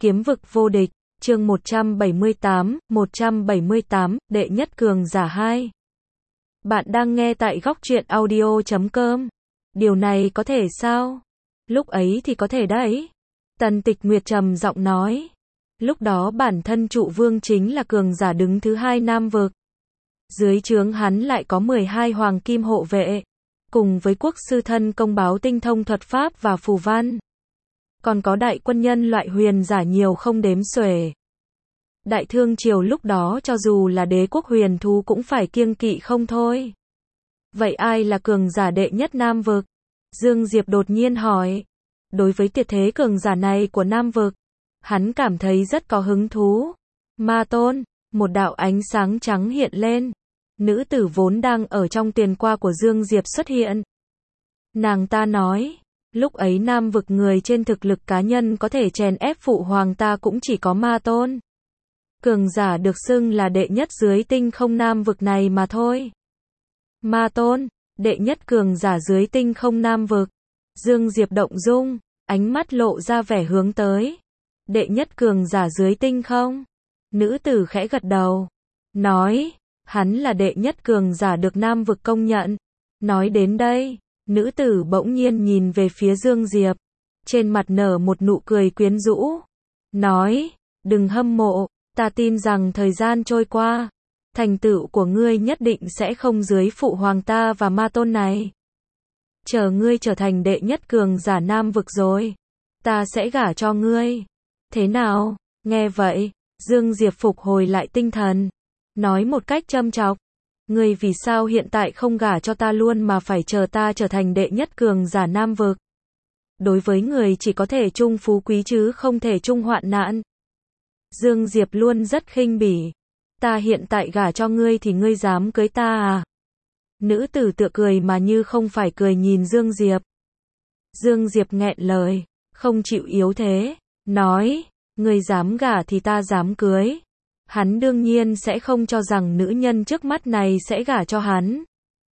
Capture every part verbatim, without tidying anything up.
Kiếm vực vô địch, chương một trăm bảy mươi tám, một trăm bảy mươi tám, đệ nhất cường giả hai. Bạn đang nghe tại góc truyện audio chấm com. Điều này có thể sao? Lúc ấy thì có thể đấy. Tần Tịch Nguyệt trầm giọng nói. Lúc đó bản thân trụ vương chính là cường giả đứng thứ hai Nam vực. Dưới trướng hắn lại có mười hai hoàng kim hộ vệ, cùng với quốc sư thân công báo tinh thông thuật pháp và phù văn. Còn có đại quân nhân loại huyền giả nhiều không đếm xuể. Đại thương triều lúc đó cho dù là đế quốc huyền thú cũng phải kiêng kỵ không thôi. Vậy ai là cường giả đệ nhất Nam vực? Dương Diệp đột nhiên hỏi. Đối với tuyệt thế cường giả này của Nam vực, hắn cảm thấy rất có hứng thú. Ma Tôn, một đạo ánh sáng trắng hiện lên. Nữ tử vốn đang ở trong tiền qua của Dương Diệp xuất hiện. Nàng ta nói, lúc ấy Nam vực người trên thực lực cá nhân có thể chèn ép phụ hoàng ta cũng chỉ có Ma Tôn. Cường giả được xưng là đệ nhất dưới tinh không Nam vực này mà thôi. Ma Tôn, đệ nhất cường giả dưới tinh không Nam vực. Dương Diệp động dung, ánh mắt lộ ra vẻ hướng tới. Đệ nhất cường giả dưới tinh không? Nữ tử khẽ gật đầu, nói, hắn là đệ nhất cường giả được Nam vực công nhận. Nói đến đây, nữ tử bỗng nhiên nhìn về phía Dương Diệp, trên mặt nở một nụ cười quyến rũ, nói, đừng hâm mộ, ta tin rằng thời gian trôi qua, thành tựu của ngươi nhất định sẽ không dưới phụ hoàng ta và Ma Tôn này. Chờ ngươi trở thành đệ nhất cường giả Nam vực rồi, ta sẽ gả cho ngươi. Thế nào? Nghe vậy, Dương Diệp phục hồi lại tinh thần, nói một cách châm chọc, ngươi vì sao hiện tại không gả cho ta luôn mà phải chờ ta trở thành đệ nhất cường giả Nam vực? Đối với người chỉ có thể chung phú quý chứ không thể chung hoạn nạn. Dương Diệp luôn rất khinh bỉ. Ta hiện tại gả cho ngươi thì ngươi dám cưới ta à? Nữ tử tựa cười mà như không phải cười nhìn Dương Diệp. Dương Diệp nghẹn lời, không chịu yếu thế, nói, ngươi dám gả thì ta dám cưới. Hắn đương nhiên sẽ không cho rằng nữ nhân trước mắt này sẽ gả cho hắn.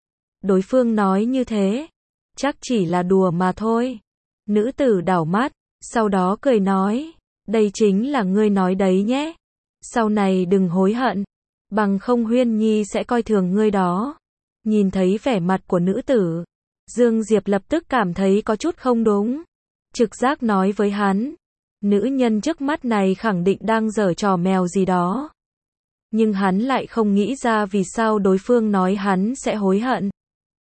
Đối phương nói như thế, chắc chỉ là đùa mà thôi. Nữ tử đảo mắt, sau đó cười nói, đây chính là ngươi nói đấy nhé. Sau này đừng hối hận, bằng không Huyên Nhi sẽ coi thường ngươi đó. Nhìn thấy vẻ mặt của nữ tử, Dương Diệp lập tức cảm thấy có chút không đúng. Trực giác nói với hắn, nữ nhân trước mắt này khẳng định đang giở trò mèo gì đó. Nhưng hắn lại không nghĩ ra vì sao đối phương nói hắn sẽ hối hận.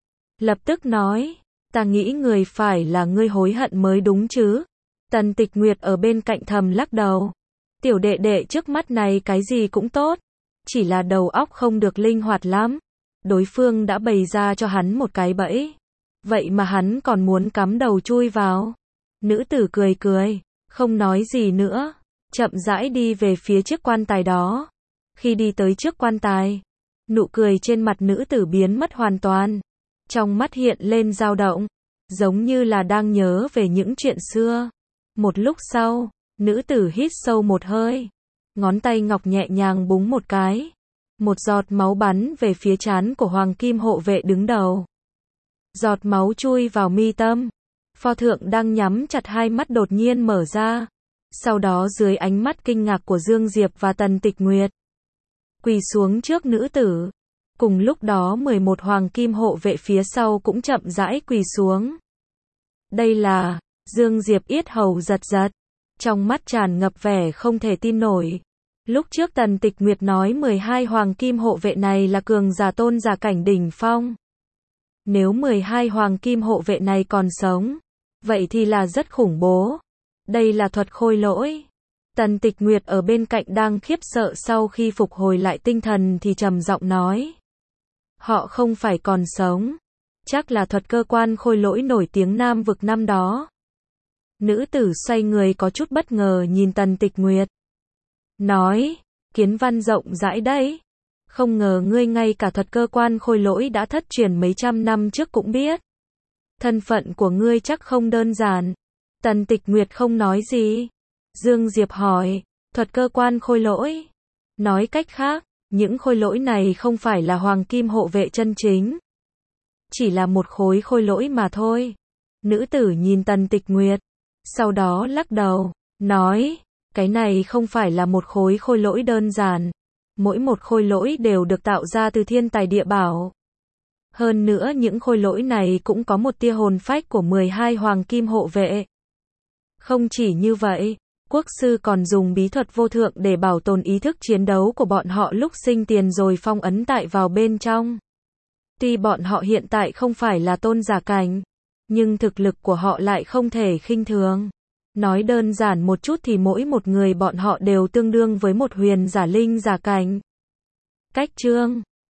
Lập tức nói, ta nghĩ người phải là ngươi hối hận mới đúng chứ. Tần Tịch Nguyệt ở bên cạnh thầm lắc đầu. Tiểu đệ đệ trước mắt này cái gì cũng tốt, chỉ là đầu óc không được linh hoạt lắm. Đối phương đã bày ra cho hắn một cái bẫy, vậy mà hắn còn muốn cắm đầu chui vào. Nữ tử cười cười, không nói gì nữa, chậm rãi đi về phía chiếc quan tài đó. Khi đi tới trước quan tài, nụ cười trên mặt nữ tử biến mất hoàn toàn. Trong mắt hiện lên dao động, giống như là đang nhớ về những chuyện xưa. Một lúc sau, nữ tử hít sâu một hơi, ngón tay ngọc nhẹ nhàng búng một cái. Một giọt máu bắn về phía trán của hoàng kim hộ vệ đứng đầu. Giọt máu chui vào mi tâm. Pho thượng đang nhắm chặt hai mắt đột nhiên mở ra. Sau đó dưới ánh mắt kinh ngạc của Dương Diệp và Tần Tịch Nguyệt, quỳ xuống trước nữ tử. Cùng lúc đó mười một hoàng kim hộ vệ phía sau cũng chậm rãi quỳ xuống. Đây là, Dương Diệp yết hầu giật giật, trong mắt tràn ngập vẻ không thể tin nổi. Lúc trước Tần Tịch Nguyệt nói mười hai hoàng kim hộ vệ này là cường giả tôn giả cảnh đỉnh phong. Nếu mười hai hoàng kim hộ vệ này còn sống, vậy thì là rất khủng bố. Đây là thuật khôi lỗi. Tần Tịch Nguyệt ở bên cạnh đang khiếp sợ, sau khi phục hồi lại tinh thần thì trầm giọng nói. Họ không phải còn sống. Chắc là thuật cơ quan khôi lỗi nổi tiếng Nam vực năm đó. Nữ tử xoay người có chút bất ngờ nhìn Tần Tịch Nguyệt. Nói, kiến văn rộng rãi đấy. Không ngờ ngươi ngay cả thuật cơ quan khôi lỗi đã thất truyền mấy trăm năm trước cũng biết. Thân phận của ngươi chắc không đơn giản. Tần Tịch Nguyệt không nói gì. Dương Diệp hỏi, thuật cơ quan khôi lỗi. Nói cách khác, những khôi lỗi này không phải là hoàng kim hộ vệ chân chính. Chỉ là một khối khôi lỗi mà thôi. Nữ tử nhìn Tần Tịch Nguyệt, sau đó lắc đầu, nói, Cái này không phải là một khối khôi lỗi đơn giản. Mỗi một khôi lỗi đều được tạo ra từ thiên tài địa bảo. Hơn nữa những khôi lỗi này cũng có một tia hồn phách của mười hai hoàng kim hộ vệ. Không chỉ như vậy, quốc sư còn dùng bí thuật vô thượng để bảo tồn ý thức chiến đấu của bọn họ lúc sinh tiền rồi phong ấn tại vào bên trong. Tuy bọn họ hiện tại không phải là tôn giả cảnh, nhưng thực lực của họ lại không thể khinh thường. Nói đơn giản một chút thì mỗi một người bọn họ đều tương đương với một huyền giả linh giả cảnh. Cách chương